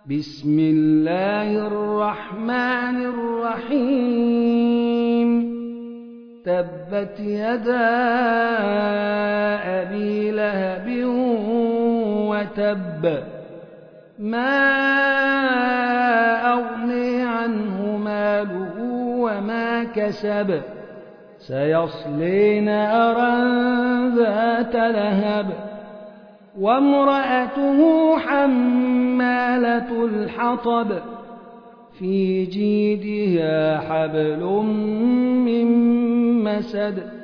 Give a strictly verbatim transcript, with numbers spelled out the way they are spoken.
بسم الله الرحمن الرحيم تبت يدا أبي لهب وتب ما أغني عنه ماله وما كسب سيصلي نارا ذات لهب وامرأته حمالة الحطب في جيدها حبل من مسد